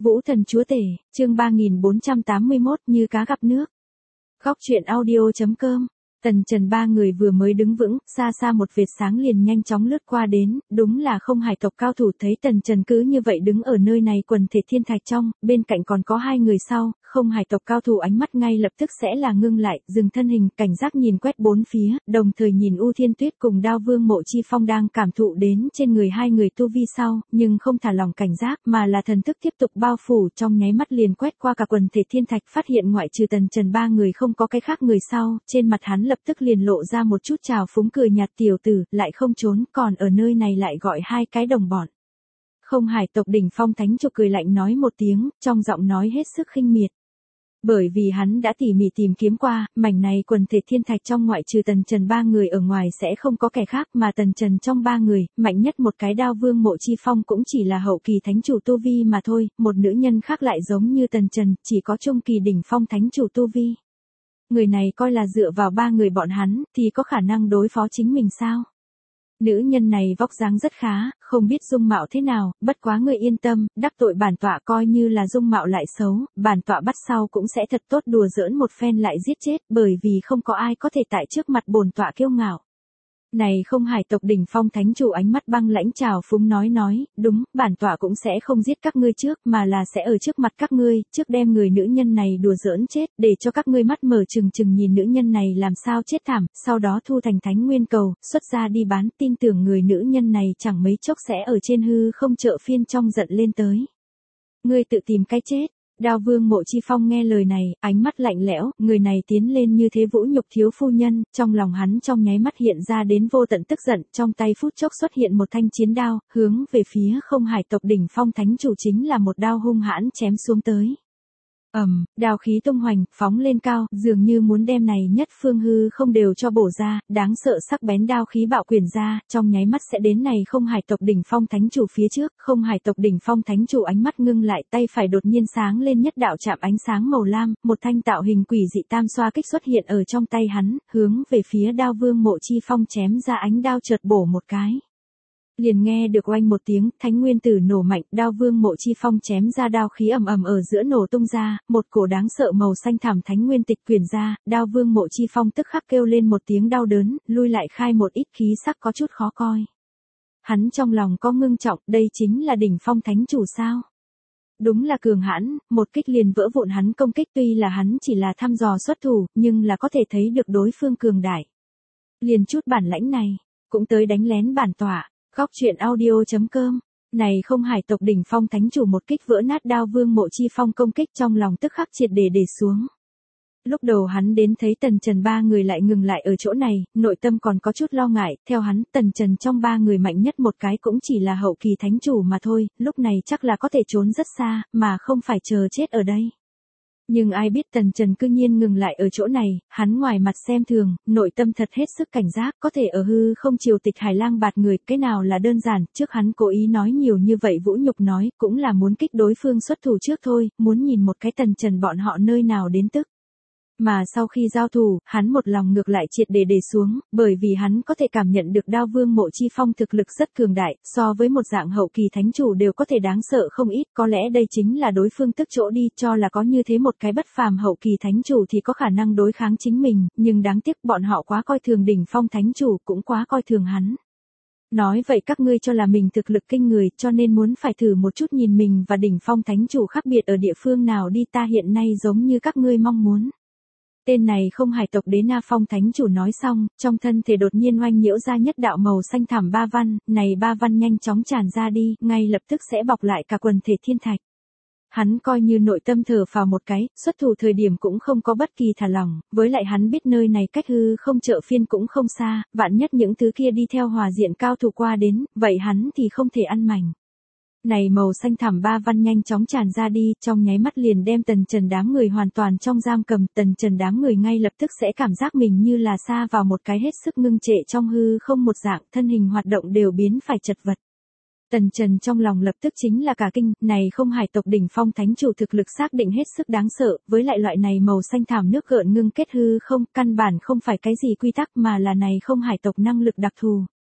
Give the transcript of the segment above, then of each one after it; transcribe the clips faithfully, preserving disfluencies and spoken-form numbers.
Vũ thần chúa tể, chương ba nghìn bốn trăm tám mươi mốt như cá gặp nước. Góc truyện audio chấm com. Tần Trần ba người vừa mới đứng vững, xa xa một vệt sáng liền nhanh chóng lướt qua đến, đúng là không hải tộc cao thủ. Thấy Tần Trần cứ như vậy đứng ở nơi này quần thể thiên thạch trong, bên cạnh còn có hai người sau, không hải tộc cao thủ ánh mắt ngay lập tức sẽ là ngưng lại, dừng thân hình, cảnh giác nhìn quét bốn phía, đồng thời nhìn U Thiên Tuyết cùng Đao Vương Mộ Chi Phong đang cảm thụ đến trên người hai người tu vi sau, nhưng không thả lòng cảnh giác, mà là thần thức tiếp tục bao phủ, trong nháy mắt liền quét qua cả quần thể thiên thạch, phát hiện ngoại trừ Tần Trần ba người không có cái khác người sau, trên mặt hắn lập tức liền lộ ra một chút trào phúng cười nhạt, tiểu tử, lại không trốn, còn ở nơi này lại gọi hai cái đồng bọn. Không hải tộc đỉnh phong thánh chủ cười lạnh nói một tiếng, trong giọng nói hết sức khinh miệt. Bởi vì hắn đã tỉ mỉ tìm kiếm qua, mảnh này quần thể thiên thạch trong ngoại trừ Tần Trần ba người ở ngoài sẽ không có kẻ khác, mà Tần Trần trong ba người, mạnh nhất một cái Đao Vương Mộ Chi Phong cũng chỉ là hậu kỳ thánh chủ tu vi mà thôi, một nữ nhân khác lại giống như Tần Trần, chỉ có trung kỳ đỉnh phong thánh chủ tu vi. Người này coi là dựa vào ba người bọn hắn, thì có khả năng đối phó chính mình sao? Nữ nhân này vóc dáng rất khá, không biết dung mạo thế nào, bất quá người yên tâm, đắc tội bản tọa coi như là dung mạo lại xấu, bản tọa bắt sau cũng sẽ thật tốt đùa giỡn một phen lại giết chết, bởi vì không có ai có thể tại trước mặt bổn tọa kiêu ngạo. Này không hải tộc đỉnh phong thánh chủ ánh mắt băng lãnh trào phúng nói nói, đúng, bản tọa cũng sẽ không giết các ngươi trước, mà là sẽ ở trước mặt các ngươi, trước đem người nữ nhân này đùa giỡn chết, để cho các ngươi mắt mở trừng trừng nhìn nữ nhân này làm sao chết thảm, sau đó thu thành thánh nguyên cầu, xuất ra đi bán, tin tưởng người nữ nhân này chẳng mấy chốc sẽ ở trên hư không chợ phiên trong giận lên tới. Ngươi tự tìm cái chết. Đao Vương Mộ Chi Phong nghe lời này, ánh mắt lạnh lẽo, người này tiến lên như thế vũ nhục thiếu phu nhân, trong lòng hắn trong nháy mắt hiện ra đến vô tận tức giận, trong tay phút chốc xuất hiện một thanh chiến đao, hướng về phía không hải tộc đỉnh phong thánh chủ chính là một đao hung hãn chém xuống tới. Ầm, um, đao khí tung hoành, phóng lên cao, dường như muốn đem này nhất phương hư không đều cho bổ ra, đáng sợ sắc bén đao khí bạo quyền ra, trong nháy mắt sẽ đến này không hải tộc đỉnh phong thánh chủ phía trước, không hải tộc đỉnh phong thánh chủ ánh mắt ngưng lại, tay phải đột nhiên sáng lên nhất đạo chạm ánh sáng màu lam, một thanh tạo hình quỷ dị tam xoa kích xuất hiện ở trong tay hắn, hướng về phía Đao Vương Mộ Chi Phong chém ra ánh đao chợt bổ một cái. Liền nghe được oanh một tiếng, thánh nguyên tử nổ mạnh, Đao Vương Mộ Chi Phong chém ra đao khí ầm ầm ở giữa nổ tung ra, một cổ đáng sợ màu xanh thẳm thánh nguyên tịch quyển ra, Đao Vương Mộ Chi Phong tức khắc kêu lên một tiếng đau đớn, lui lại khai một ít khí sắc có chút khó coi. Hắn trong lòng có ngưng trọng, đây chính là đỉnh phong thánh chủ sao? Đúng là cường hãn, một kích liền vỡ vụn hắn công kích, tuy là hắn chỉ là thăm dò xuất thủ, nhưng là có thể thấy được đối phương cường đại. Liền chút bản lãnh này, cũng tới đánh lén bản tọa. Góc truyện audio chấm com. Này không hải tộc đỉnh phong thánh chủ một kích vỡ nát Đao Vương Mộ Chi Phong công kích, trong lòng tức khắc triệt để để xuống. Lúc đầu hắn đến thấy Tần Trần ba người lại ngừng lại ở chỗ này, nội tâm còn có chút lo ngại, theo hắn, Tần Trần trong ba người mạnh nhất một cái cũng chỉ là hậu kỳ thánh chủ mà thôi, lúc này chắc là có thể trốn rất xa, mà không phải chờ chết ở đây. Nhưng ai biết Tần Trần cư nhiên ngừng lại ở chỗ này, hắn ngoài mặt xem thường, nội tâm thật hết sức cảnh giác, có thể ở hư không triều tịch Hải Lang bạt người, cái nào là đơn giản, trước hắn cố ý nói nhiều như vậy vũ nhục nói, cũng là muốn kích đối phương xuất thủ trước thôi, muốn nhìn một cái Tần Trần bọn họ nơi nào đến tức. Mà sau khi giao thủ, hắn một lòng ngược lại triệt để để xuống, bởi vì hắn có thể cảm nhận được Đao Vương Mộ Chi Phong thực lực rất cường đại, so với một dạng hậu kỳ thánh chủ đều có thể đáng sợ không ít, có lẽ đây chính là đối phương tức chỗ đi, cho là có như thế một cái bất phàm hậu kỳ thánh chủ thì có khả năng đối kháng chính mình, nhưng đáng tiếc bọn họ quá coi thường đỉnh phong thánh chủ, cũng quá coi thường hắn. Nói vậy các ngươi cho là mình thực lực kinh người, cho nên muốn phải thử một chút nhìn mình và đỉnh phong thánh chủ khác biệt ở địa phương nào đi, ta hiện nay giống như các ngươi mong muốn. Tên này không hải tộc Đế Na Phong thánh chủ nói xong, trong thân thể đột nhiên oanh nhiễu ra nhất đạo màu xanh thẳm ba văn, này ba văn nhanh chóng tràn ra đi, ngay lập tức sẽ bọc lại cả quần thể thiên thạch. Hắn coi như nội tâm thở phào một cái, xuất thủ thời điểm cũng không có bất kỳ thả lỏng, với lại hắn biết nơi này cách hư không chợ phiên cũng không xa, vạn nhất những thứ kia đi theo hòa diện cao thủ qua đến, vậy hắn thì không thể ăn mảnh. Này màu xanh thẳm ba văn nhanh chóng tràn ra đi, trong nháy mắt liền đem Tần Trần đám người hoàn toàn trong giam cầm, Tần Trần đám người ngay lập tức sẽ cảm giác mình như là sa vào một cái hết sức ngưng trệ trong hư không một dạng, thân hình hoạt động đều biến phải chật vật. Tần Trần trong lòng lập tức chính là cả kinh, này không hải tộc đỉnh phong thánh chủ thực lực xác định hết sức đáng sợ, với lại loại này màu xanh thảm nước gợn ngưng kết hư không, căn bản không phải cái gì quy tắc mà là này không hải tộc năng lực đặc thù.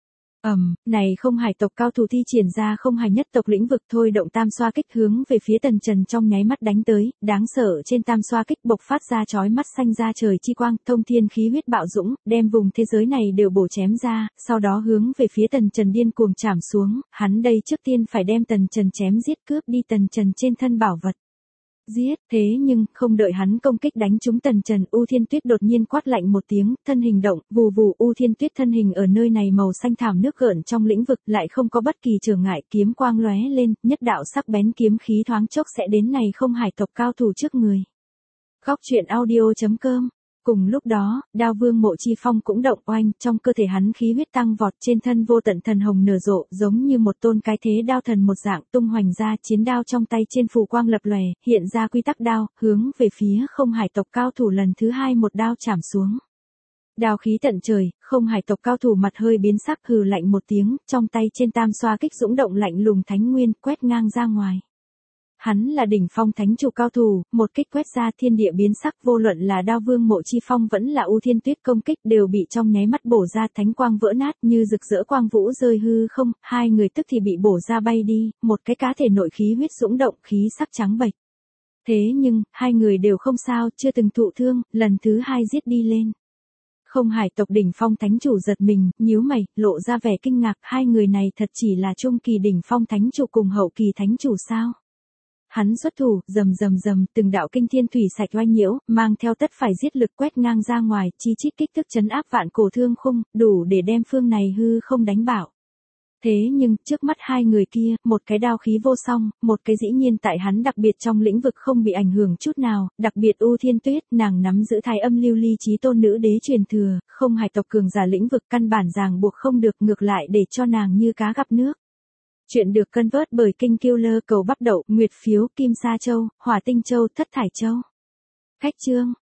Ầm, này không hải tộc cao thủ thi triển ra không hải nhất tộc lĩnh vực thôi động tam xoa kích hướng về phía Tần Trần trong nháy mắt đánh tới, đáng sợ trên tam xoa kích bộc phát ra chói mắt xanh ra trời chi quang, thông thiên khí huyết bạo dũng, đem vùng thế giới này đều bổ chém ra, sau đó hướng về phía Tần Trần điên cuồng chảm xuống, hắn đây trước tiên phải đem Tần Trần chém giết cướp đi Tần Trần trên thân bảo vật. Giết, thế nhưng, không đợi hắn công kích đánh trúng Tần Trần, U Thiên Tuyết đột nhiên quát lạnh một tiếng, thân hình động, vù vù U Thiên Tuyết thân hình ở nơi này màu xanh thảm nước gợn trong lĩnh vực lại không có bất kỳ trở ngại, kiếm quang lóe lên, nhất đạo sắc bén kiếm khí thoáng chốc sẽ đến này không hải tộc cao thủ trước người. Góc truyện audio chấm com. Cùng lúc đó, Đao Vương Mộ Chi Phong cũng động oanh, trong cơ thể hắn khí huyết tăng vọt, trên thân vô tận thần hồng nở rộ, giống như một tôn cái thế đao thần một dạng tung hoành ra, chiến đao trong tay trên phù quang lập lòe, hiện ra quy tắc đao, hướng về phía không hải tộc cao thủ lần thứ hai một đao chảm xuống. Đao khí tận trời, không hải tộc cao thủ mặt hơi biến sắc hừ lạnh một tiếng, trong tay trên tam xoa kích dũng động lạnh lùng thánh nguyên, quét ngang ra ngoài. Hắn là đỉnh phong thánh chủ cao thủ, một kích quét ra thiên địa biến sắc, vô luận là Đao Vương Mộ Chi Phong vẫn là U Thiên Tuyết công kích đều bị trong nháy mắt bổ ra, thánh quang vỡ nát như rực rỡ quang vũ rơi hư không, hai người tức thì bị bổ ra bay đi, một cái cá thể nội khí huyết dũng động, khí sắc trắng bệch. Thế nhưng, hai người đều không sao, chưa từng thụ thương, lần thứ hai giết đi lên. Không hải tộc đỉnh phong thánh chủ giật mình, nhíu mày, lộ ra vẻ kinh ngạc, hai người này thật chỉ là trung kỳ đỉnh phong thánh chủ cùng hậu kỳ thánh chủ sao? Hắn xuất thủ, rầm rầm rầm, từng đạo kinh thiên thủy sạch oanh nhiễu, mang theo tất phải giết lực quét ngang ra ngoài, chi chít kích thước chấn áp vạn cổ thương khung, đủ để đem phương này hư không đánh bạo. Thế nhưng, trước mắt hai người kia, một cái đao khí vô song, một cái dĩ nhiên tại hắn đặc biệt trong lĩnh vực không bị ảnh hưởng chút nào, đặc biệt U Thiên Tuyết, nàng nắm giữ thái âm lưu ly chí tôn nữ đế truyền thừa, không hải tộc cường giả lĩnh vực căn bản ràng buộc không được, ngược lại để cho nàng như cá gặp nước. Chuyện được cân vớt bởi Kinh Killer cầu bắp đậu, Nguyệt phiếu, Kim Sa Châu, Hỏa Tinh Châu, Thất Thải Châu. Khách chương